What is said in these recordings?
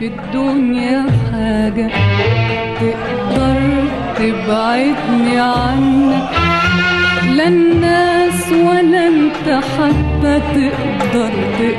في الدنيا حاجة تقدر تبعدني عنك، لا الناس ولا انت حتى تقدر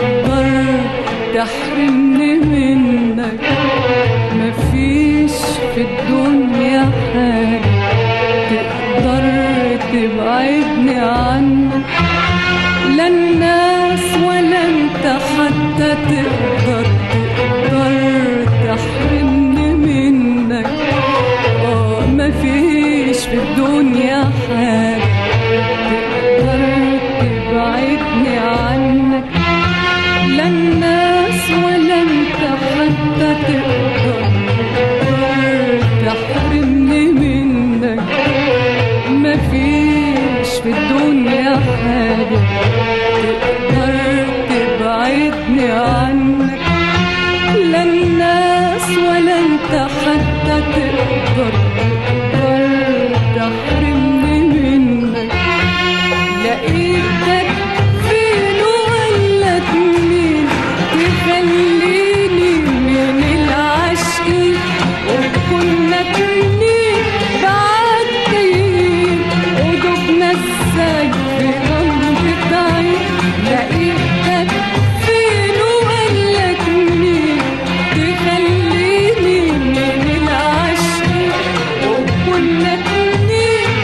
تحرمني منك. مفيش في الدنيا حاجة تقدر تبعدني عنك، لا الناس ولا انت حتى تقدر تحرمني منك. مفيش في الدنيا حاجة تقدر تبعدني عنك، لا الناس ولا انت حتى تقدر تحرمني منك. مفيش في الدنيا حاجة تقدر تبعدني عنك، لا الناس ولا انت حتى تقدر تحرمني منك. لقيتك فين وقالك مين تخليني من العاشقين، وكنا اتنين بعدين ودوبنا ازاي في غمضة عين. لقيتك فين وقالك مين تخليني من العاشقين، وكنا اتنين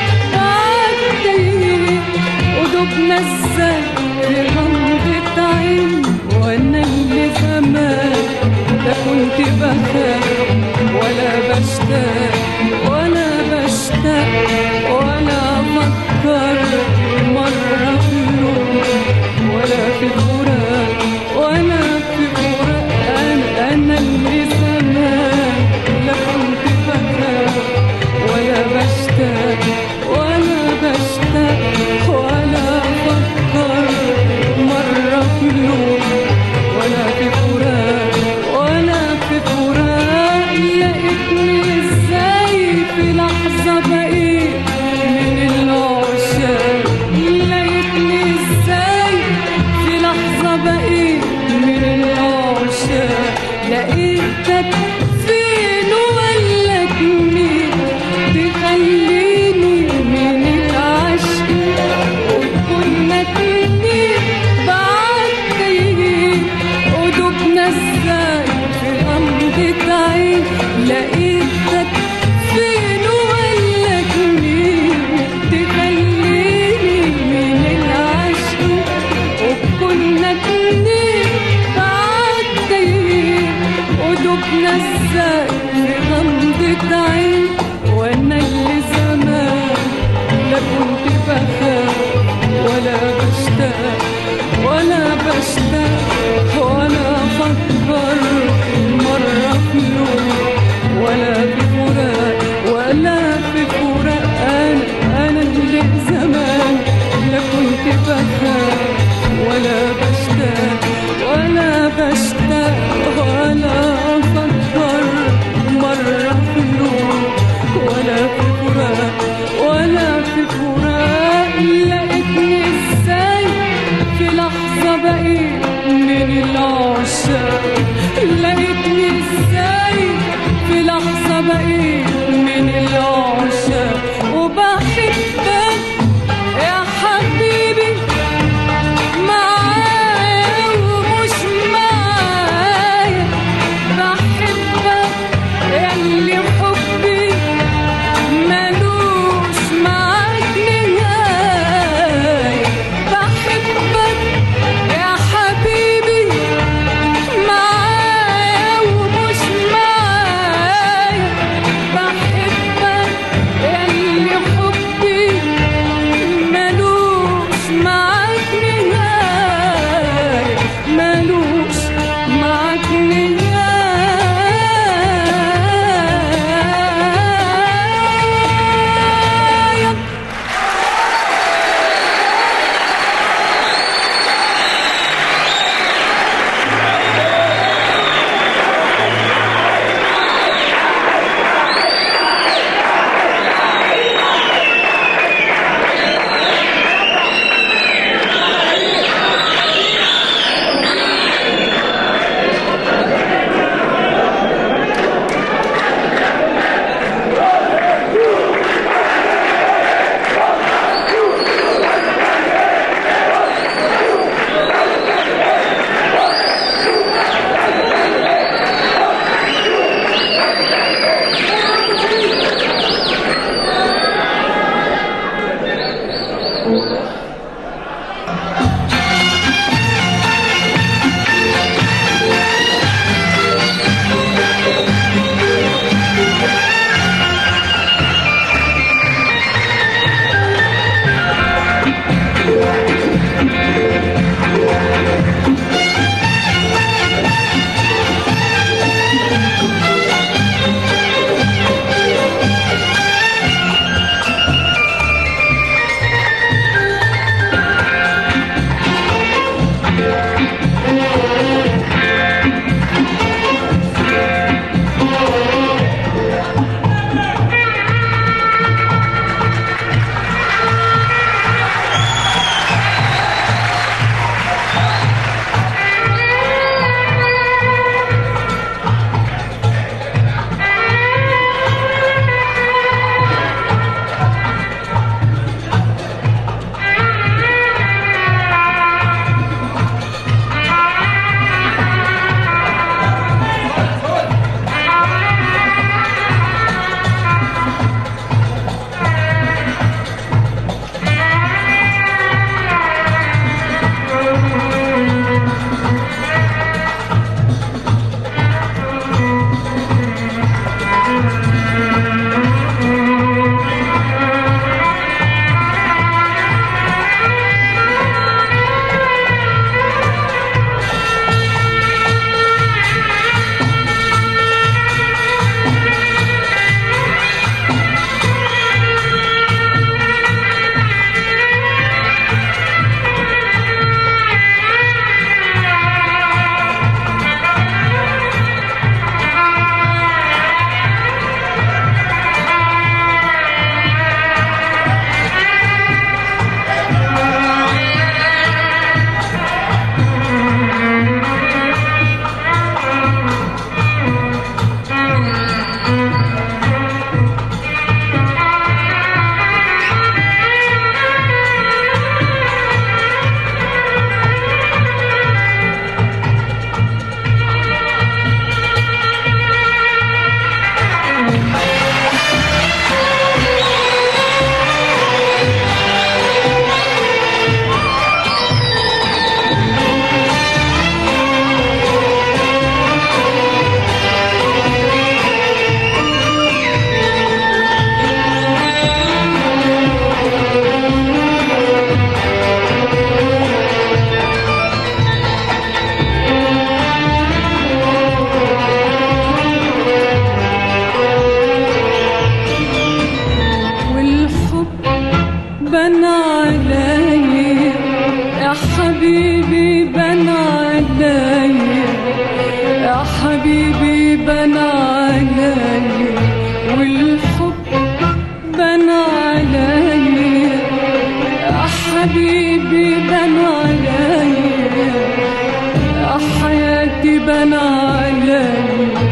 بان عليا يا حبيبي بان عليا يا حبيبي بان عليا والحب بان عليا يا حبيبي بان عليا يا حياتي بان عليا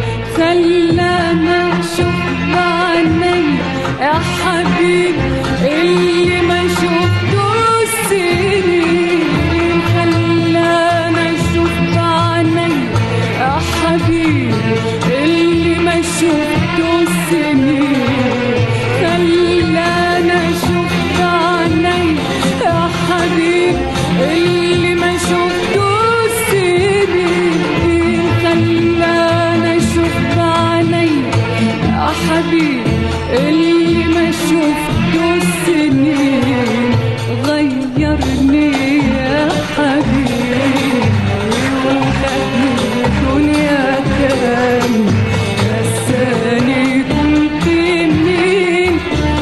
خلاني اشوف بعيني يا حبيبي اللي ما شفتوش سنين خلاني اشوف بعيني يا حبيبي اللي ما شفتوش سنين خلاني اشوف بعيني يا حبيبي اللي ما شفتوش سنين خلاني اشوف بعيني يا حبيبي اللي ما شفتوش سنين غيرني يا حبيبي وخدني الدنيا تاني نساني كنت مين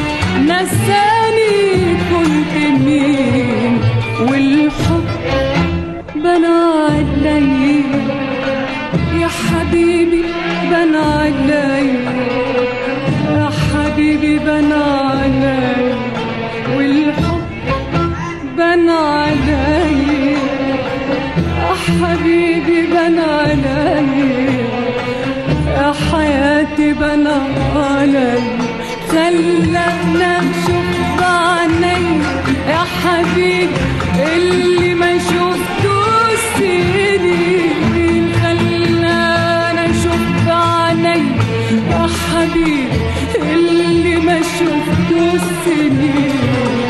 نساني كنت مين والحب بان عليا يا حبيبي بان عليا يا حبيبي بان عليا والحب بان عليا يا حبيبي بان عليا يا حياتي بان عليا خلتنا نشوف بعيني يا حبيبي اللي ما شفتوش سنين خلتنا نشوف بعيني يا حبيبي اللي ما شفتوش سنين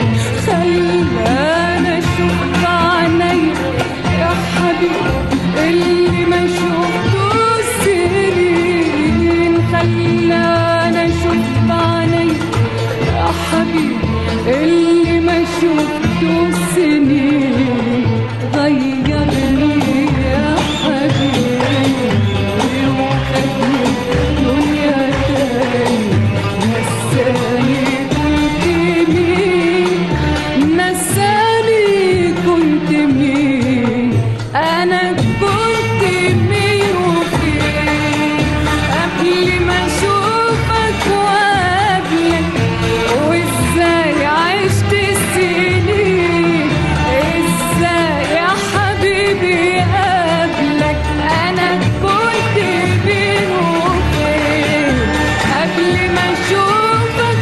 خلاني اشوف بعيني يا حبيبي اللي ما شفتوش سنين خلاني اشوف بعيني يا حبيبي اللي ما شفتوش سنين غيرني يا حبيبي وخدني الدنيا تاني نساني كنت مين نساني كنت مين أنا كنت مين وفين قبل ما أشوفك وقبلك وإزاي عشت السنين إزاي يا حبيبي قبلك أنا كنت مين وفين قبل ما أشوفك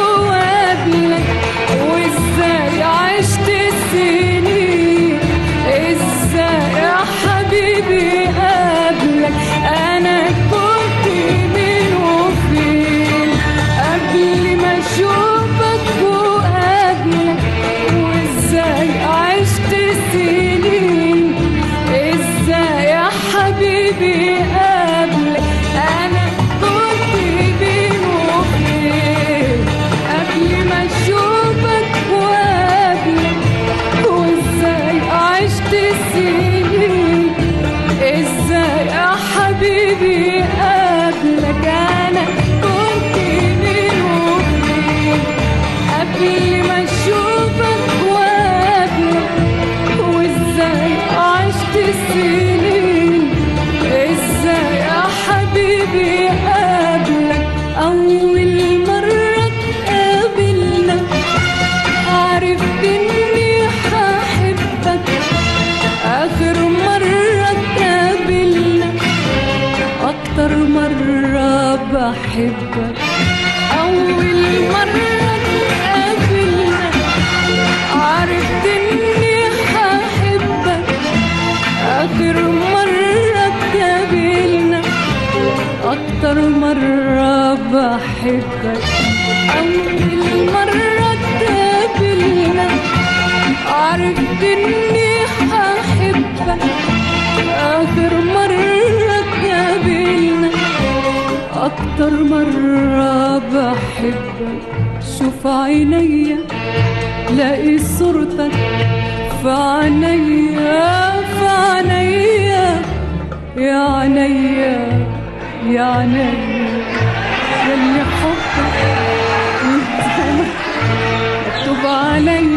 وقبلك وإزاي عشت السنين إزاي يا حبيبي قبلك أنا كنت مين وفين قبل ما أشوفك وقبلك وإزاي عشت السنين إزاي يا حبيبي قبلك أنا كنت مين وفين قبل ما أشوفك وقبلك وإزاي عشت السنين إزاي يا حبيبي قبلك أنا كنت مين وفين قبل ما أشوفك وقبلك وإزاي عشت السنين إزاي يا حبيبي قبلك أول مرة تقابلنا عرفت إني هحبك آخر مرة تقابلنا أكتر مرة بحبك أول مرة تقابلنا عرفت إني هحبك آخر مرة تقابلنا أكتر مرة بحبك أول مرة تقابلنا عرفت إني هحبك آخر مرة تقابلنا أكتر مرة بحبك شوف عينيا لاقي صورتك في عينيا في عينيا يا عينيا يا عينيا يلي حبك مكتوب عليا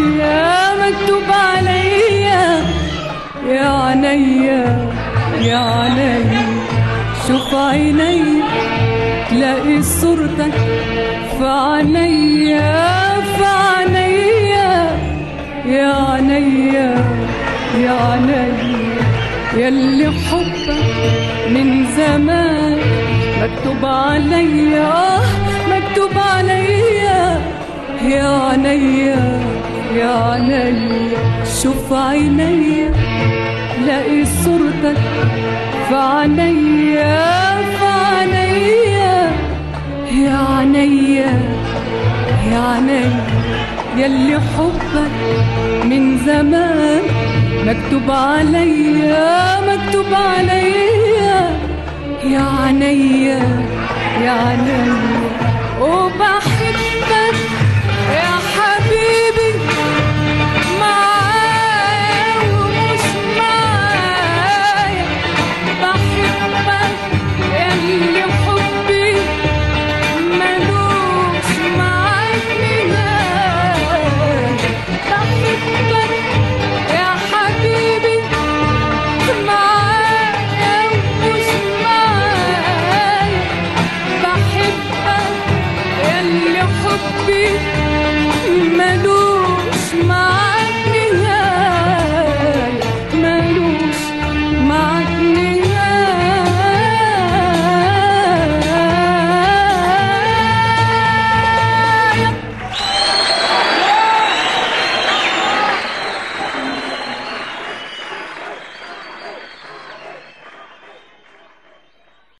عينيا يا عينيا شوف عينيا تلاقي صورتك في عينيا في عينيا يا عينيا يا عينيا ياللي حبك من زمان مكتوب عليا مكتوب عليا يا عينيا يا عينيا شوف عينيا لاقي صورتك في عينيا في عينيا يا عينيا يا عينيا ياللي حبك من زمان مكتوب عليا مكتوب عليا يا عينيا يا عينيا وبحبك